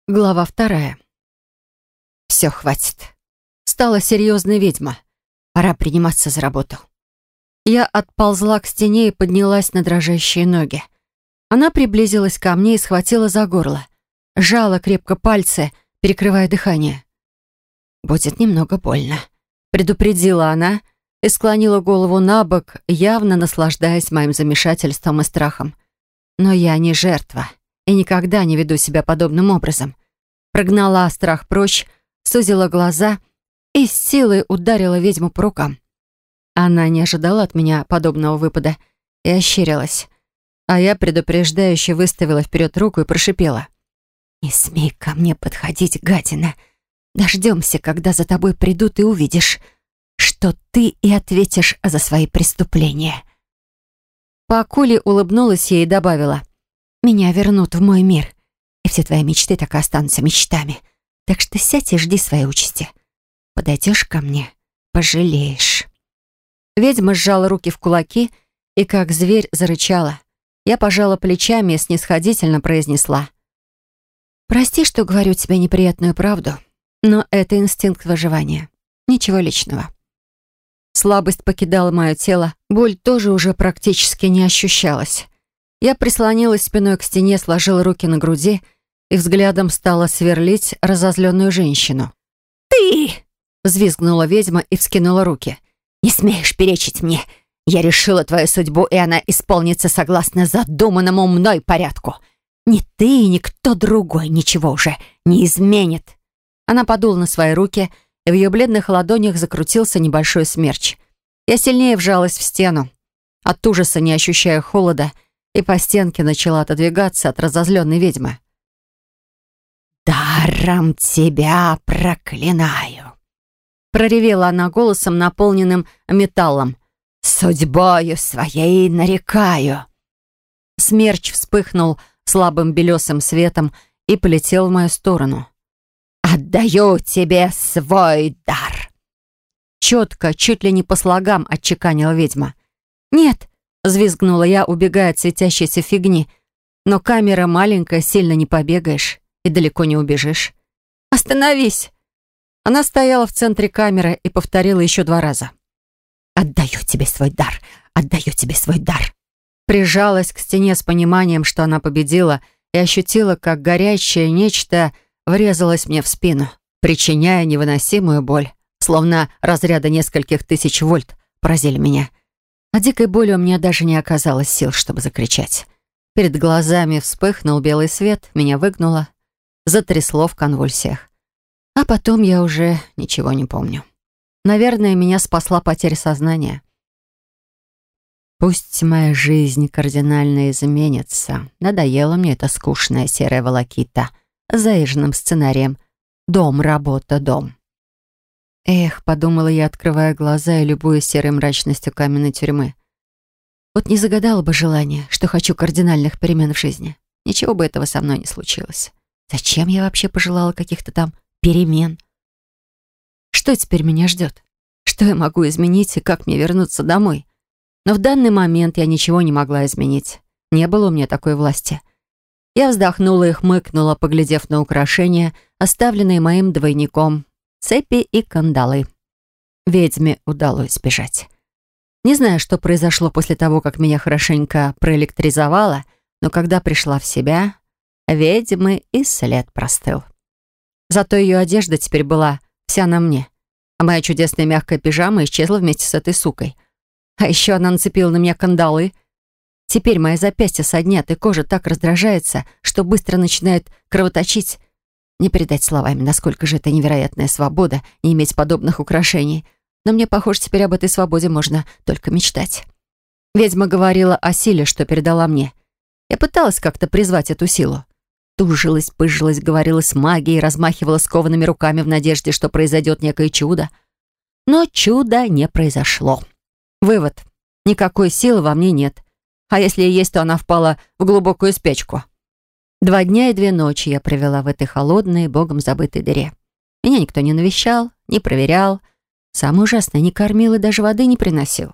Глава 2. Все, хватит. Стала серьезной ведьма. Пора приниматься за работу. Я отползла к стене и поднялась на дрожащие ноги. Она приблизилась ко мне и схватила за горло. Сжала крепко пальцы, перекрывая дыхание. «Будет немного больно», — предупредила она и склонила голову на бок, явно наслаждаясь моим замешательством и страхом. Но я не жертва и никогда не веду себя подобным образом. Прогнала страх прочь, сузила глаза и с силой ударила ведьму по рукам. Она не ожидала от меня подобного выпада и ощерилась. А я предупреждающе выставила вперед руку и прошипела. «Не смей ко мне подходить, гадина. Дождемся, когда за тобой придут, и увидишь, что ты и ответишь за свои преступления». По акуле улыбнулась ей и добавила. «Меня вернут в мой мир, и все твои мечты так и останутся мечтами. Так что сядь и жди своей участи. Подойдешь ко мне — пожалеешь». Ведьма сжала руки в кулаки и, как зверь, зарычала. Я пожала плечами и снисходительно произнесла. «Прости, что говорю тебе неприятную правду, но это инстинкт выживания. Ничего личного». Слабость покидала мое тело, боль тоже уже практически не ощущалась. Я прислонилась спиной к стене, сложила руки на груди и взглядом стала сверлить разозленную женщину. «Ты!» — взвизгнула ведьма и вскинула руки. «Не смеешь перечить мне! Я решила твою судьбу, и она исполнится согласно задуманному мной порядку. Ни ты и никто другой ничего уже не изменит». Она подула на свои руки, и в ее бледных ладонях закрутился небольшой смерч. Я сильнее вжалась в стену, от ужаса не ощущая холода, и по стенке начала отодвигаться от разозленной ведьмы. «Даром тебя проклинаю!» проревела она голосом, наполненным металлом. «Судьбою своей нарекаю!» Смерч вспыхнул слабым белесым светом и полетел в мою сторону. «Отдаю тебе свой дар!» Четко, чуть ли не по слогам отчеканила ведьма. «Нет!» — взвизгнула я, убегая от светящейся фигни. «Но камера маленькая, сильно не побегаешь и далеко не убежишь. Остановись!» Она стояла в центре камеры и повторила еще 2 раза. «Отдаю тебе свой дар! Отдаю тебе свой дар!» Прижалась к стене с пониманием, что она победила, и ощутила, как горячее нечто врезалось мне в спину, причиняя невыносимую боль, словно разряды нескольких тысяч вольт поразили меня. От дикой боли у меня даже не оказалось сил, чтобы закричать. Перед глазами вспыхнул белый свет, меня выгнуло, затрясло в конвульсиях. А потом я уже ничего не помню. Наверное, меня спасла потеря сознания. Пусть моя жизнь кардинально изменится. Надоела мне эта скучная серая волокита с заезженным сценарием «Дом, работа, дом». Эх, подумала я, открывая глаза и любуясь серой мрачностью каменной тюрьмы. Вот не загадала бы желание, что хочу кардинальных перемен в жизни. Ничего бы этого со мной не случилось. Зачем я вообще пожелала каких-то там перемен? Что теперь меня ждет? Что я могу изменить и как мне вернуться домой? Но в данный момент я ничего не могла изменить. Не было у меня такой власти. Я вздохнула и хмыкнула, поглядев на украшения, оставленные моим двойником, цепи и кандалы. Ведьме удалось сбежать. Не знаю, что произошло после того, как меня хорошенько проэлектризовало, но когда пришла в себя, ведьмы и след простыл. Зато ее одежда теперь была вся на мне, а моя чудесная мягкая пижама исчезла вместе с этой сукой. А еще она нацепила на меня кандалы. Теперь мои запястья соднят, и кожа так раздражается, что быстро начинает кровоточить. Не передать словами, насколько же это невероятная свобода не иметь подобных украшений. Но мне, похоже, теперь об этой свободе можно только мечтать. Ведьма говорила о силе, что передала мне. Я пыталась как-то призвать эту силу. Тужилась, пыжилась, говорила с магией, размахивала скованными руками в надежде, что произойдет некое чудо. Но чуда не произошло. Вывод. Никакой силы во мне нет. А если и есть, то она впала в глубокую спячку. 2 дня и 2 ночи я провела в этой холодной, богом забытой дыре. Меня никто не навещал, не проверял. Самое ужасное, не кормил и даже воды не приносил.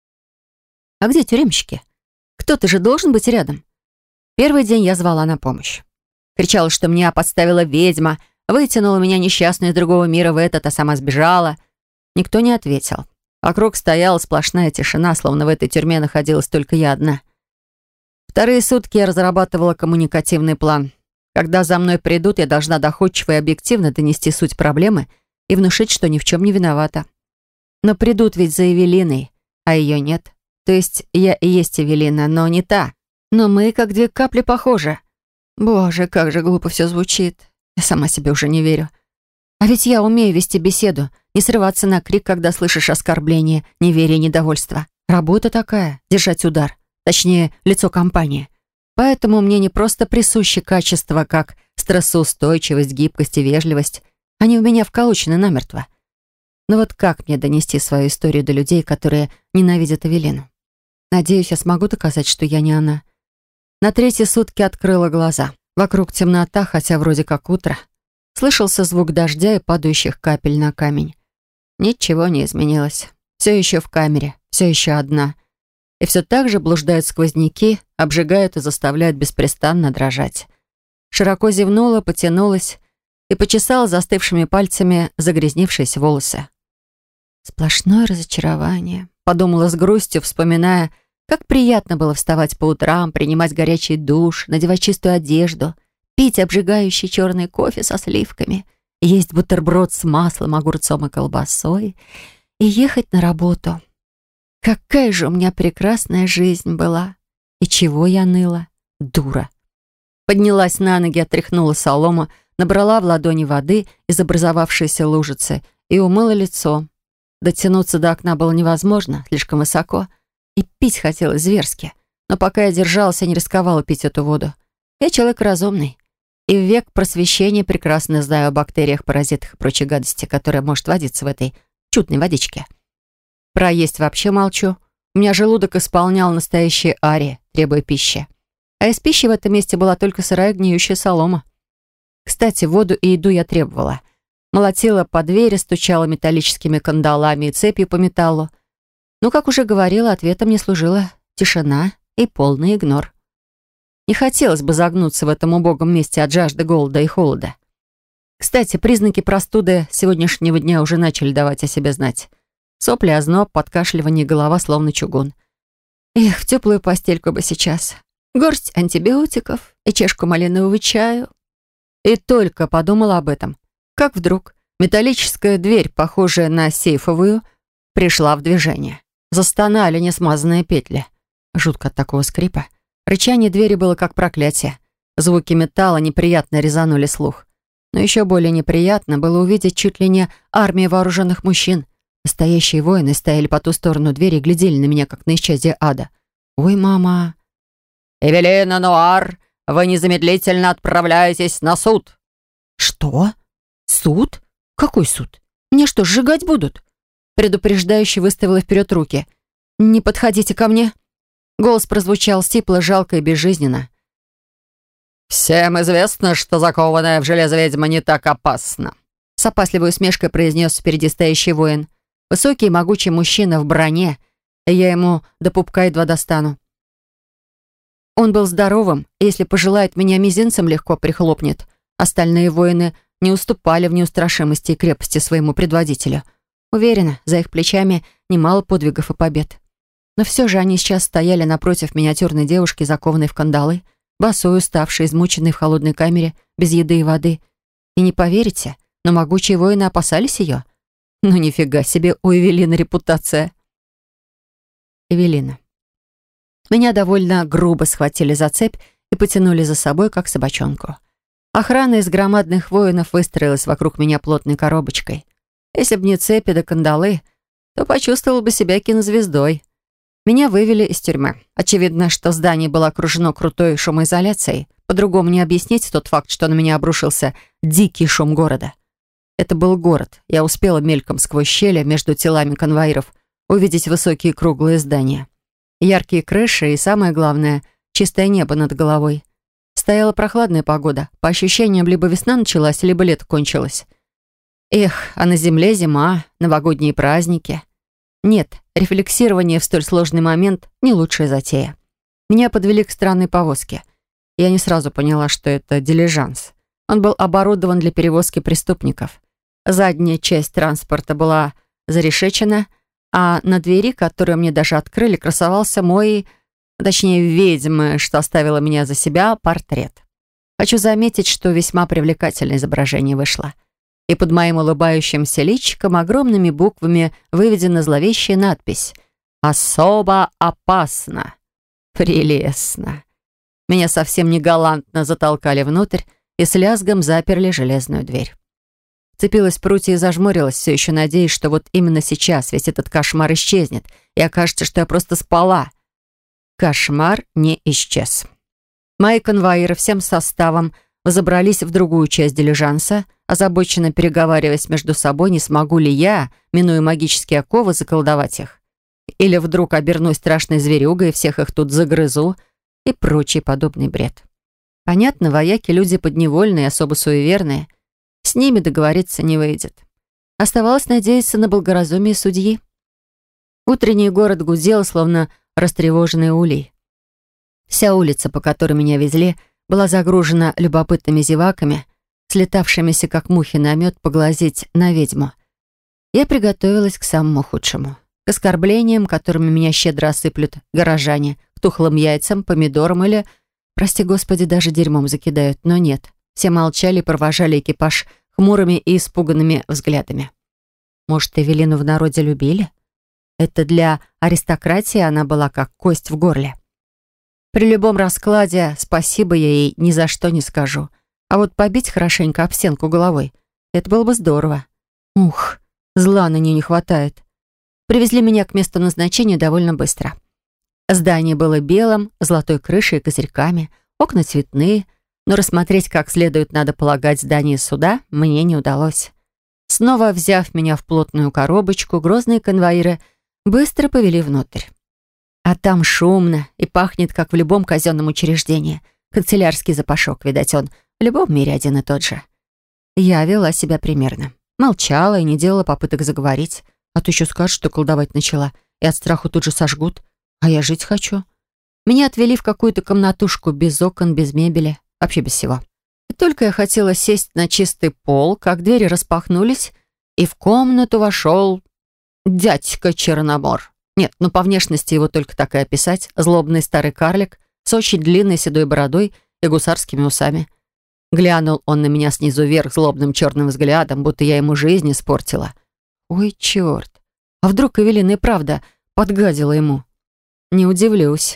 А где тюремщики? Кто-то же должен быть рядом. Первый день я звала на помощь. Кричала, что меня подставила ведьма, вытянула меня несчастную из другого мира в этот, а сама сбежала. Никто не ответил. Вокруг стояла сплошная тишина, словно в этой тюрьме находилась только я одна. Вторые сутки я разрабатывала коммуникативный план. Когда за мной придут, я должна доходчиво и объективно донести суть проблемы и внушить, что ни в чем не виновата. Но придут ведь за Эвелиной, а ее нет. То есть я и есть Эвелина, но не та. Но мы как две капли похожи. Боже, как же глупо все звучит. Я сама себе уже не верю. А ведь я умею вести беседу, не срываться на крик, когда слышишь оскорбление, неверие, недовольство. Работа такая — держать удар. Точнее, лицо компании. Поэтому мне не просто присущи качества, как стрессоустойчивость, гибкость и вежливость. Они у меня вколочены намертво. Но вот как мне донести свою историю до людей, которые ненавидят Эвелину? Надеюсь, я смогу доказать, что я не она. На третьи сутки открыла глаза. Вокруг темнота, хотя вроде как утро. Слышался звук дождя и падающих капель на камень. Ничего не изменилось. Все еще в камере, все еще одна. И все так же блуждают сквозняки, обжигают и заставляют беспрестанно дрожать. Широко зевнула, потянулась и почесала застывшими пальцами загрязнившиеся волосы. «Сплошное разочарование», — подумала с грустью, вспоминая, как приятно было вставать по утрам, принимать горячий душ, надевать чистую одежду, пить обжигающий черный кофе со сливками, есть бутерброд с маслом, огурцом и колбасой и ехать на работу. Какая же у меня прекрасная жизнь была. И чего я ныла? Дура. Поднялась на ноги, отряхнула солому, набрала в ладони воды из образовавшейся лужицы и умыла лицо. Дотянуться до окна было невозможно, слишком высоко. И пить хотелось зверски. Но пока я держалась, я не рисковала пить эту воду. Я человек разумный. И в век просвещения прекрасно знаю о бактериях, паразитах и прочей гадости, которая может водиться в этой чудной водичке. Про есть вообще молчу. У меня желудок исполнял настоящие арии, требуя пищи. А из пищи в этом месте была только сырая гниющая солома. Кстати, воду и еду я требовала. Молотила по двери, стучала металлическими кандалами и цепью по металлу. Но, как уже говорила, ответом мне служила тишина и полный игнор. Не хотелось бы загнуться в этом убогом месте от жажды, голода и холода. Кстати, признаки простуды сегодняшнего дня уже начали давать о себе знать. Сопли, озноб, подкашливание, голова словно чугун. Эх, в теплую постельку бы сейчас. Горсть антибиотиков и чашку малинового чаю. И только подумала об этом, как вдруг металлическая дверь, похожая на сейфовую, пришла в движение. Застонали несмазанные петли. Жутко от такого скрипа. Рычание двери было как проклятие. Звуки металла неприятно резанули слух. Но еще более неприятно было увидеть чуть ли не армию вооруженных мужчин. Настоящие воины стояли по ту сторону двери и глядели на меня, как на исчадие ада. «Ой, мама!» «Эвелина Нуар, вы незамедлительно отправляетесь на суд!» «Что? Суд? Какой суд? Меня что, сжигать будут?» Предупреждающе выставила вперед руки. «Не подходите ко мне!» Голос прозвучал сипло, жалко и безжизненно. «Всем известно, что закованная в железо ведьма не так опасна», с опасливой усмешкой произнес впереди стоящий воин. Высокий и могучий мужчина в броне, и я ему до пупка едва достану. Он был здоровым, и если пожелает, меня мизинцем легко прихлопнет. Остальные воины не уступали в неустрашимости и крепости своему предводителю. Уверена, за их плечами немало подвигов и побед. Но все же они сейчас стояли напротив миниатюрной девушки, закованной в кандалы, босой, уставшей, измученной в холодной камере, без еды и воды. И не поверите, но могучие воины опасались ее. Ну нифига себе, у Эвелины репутация. Эвелина. Меня довольно грубо схватили за цепь и потянули за собой, как собачонку. Охрана из громадных воинов выстроилась вокруг меня плотной коробочкой. Если б не цепи да кандалы, то почувствовала бы себя кинозвездой. Меня вывели из тюрьмы. Очевидно, что здание было окружено крутой шумоизоляцией. По-другому не объяснить тот факт, что на меня обрушился дикий шум города. Это был город. Я успела мельком сквозь щели между телами конвоиров увидеть высокие круглые здания. Яркие крыши и, самое главное, чистое небо над головой. Стояла прохладная погода. По ощущениям, либо весна началась, либо лето кончилось. Эх, а на земле зима, новогодние праздники. Нет, рефлексирование в столь сложный момент — не лучшая затея. Меня подвели к странной повозке. Я не сразу поняла, что это дилижанс. Он был оборудован для перевозки преступников. Задняя часть транспорта была зарешечена, а на двери, которую мне даже открыли, красовался мой, точнее, ведьмы, что оставила меня за себя, портрет. Хочу заметить, что весьма привлекательное изображение вышло. И под моим улыбающимся личиком огромными буквами выведена зловещая надпись «Особо опасно». Прелестно. Меня совсем не галантно затолкали внутрь и с лязгом заперли железную дверь. Вцепилась в прутья и зажмурилась, все еще надеясь, что вот именно сейчас весь этот кошмар исчезнет, и окажется, что я просто спала. Кошмар не исчез. Мои конвоиры всем составом взобрались в другую часть дилижанса, озабоченно переговариваясь между собой, не смогу ли я, минуя магические оковы, заколдовать их. Или вдруг обернусь страшной зверюгой и всех их тут загрызу, и прочий подобный бред. Понятно, вояки люди подневольные, особо суеверные. С ними договориться не выйдет. Оставалось надеяться на благоразумие судьи. Утренний город гудел, словно растревоженный улей. Вся улица, по которой меня везли, была загружена любопытными зеваками, слетавшимися как мухи на мед поглазеть на ведьму. Я приготовилась к самому худшему. К оскорблениям, которыми меня щедро осыплют горожане, к тухлым яйцам, помидорам или, прости господи, даже дерьмом закидают. Но нет, все молчали и провожали экипаж хмурыми и испуганными взглядами. Может, Эвелину в народе любили? Это для аристократии она была как кость в горле. При любом раскладе спасибо я ей ни за что не скажу. А вот побить хорошенько об стенку головой — это было бы здорово. Ух, зла на нее не хватает. Привезли меня к месту назначения довольно быстро. Здание было белым, золотой крышей и козырьками, окна цветные, но рассмотреть как следует, надо полагать, здание суда мне не удалось. Снова взяв меня в плотную коробочку, грозные конвоиры быстро повели внутрь. А там шумно и пахнет, как в любом казенном учреждении. Канцелярский запашок, видать, он в любом мире один и тот же. Я вела себя примерно. Молчала и не делала попыток заговорить. А то еще скажут, что колдовать начала, и от страху тут же сожгут. А я жить хочу. Меня отвели в какую-то комнатушку без окон, без мебели, вообще без всего. И только я хотела сесть на чистый пол, как двери распахнулись, и в комнату вошел дядька Черномор. Нет, ну по внешности его только так и описать. Злобный старый карлик с очень длинной седой бородой и гусарскими усами. Глянул он на меня снизу вверх злобным черным взглядом, будто я ему жизнь испортила. Ой, черт! А вдруг Эвелина и правда подгадила ему? Не удивлюсь.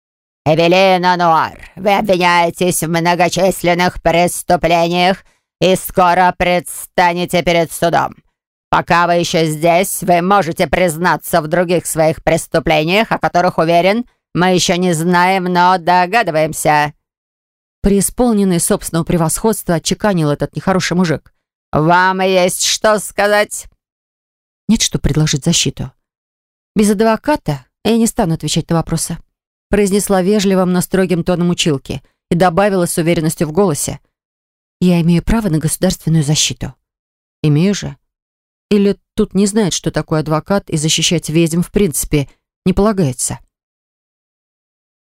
«Эвелина Нуар, вы обвиняетесь в многочисленных преступлениях и скоро предстанете перед судом. Пока вы еще здесь, вы можете признаться в других своих преступлениях, о которых, уверен, мы еще не знаем, но догадываемся». Преисполненный собственного превосходства отчеканил этот нехороший мужик. «Вам есть что сказать?» Нет, что предложить защиту. Без адвоката я не стану отвечать на вопросы. Произнесла вежливым, но строгим тоном училки и добавила с уверенностью в голосе. Я имею право на государственную защиту. Имею же. Или тут не знает, что такое адвокат, и защищать ведьм в принципе не полагается.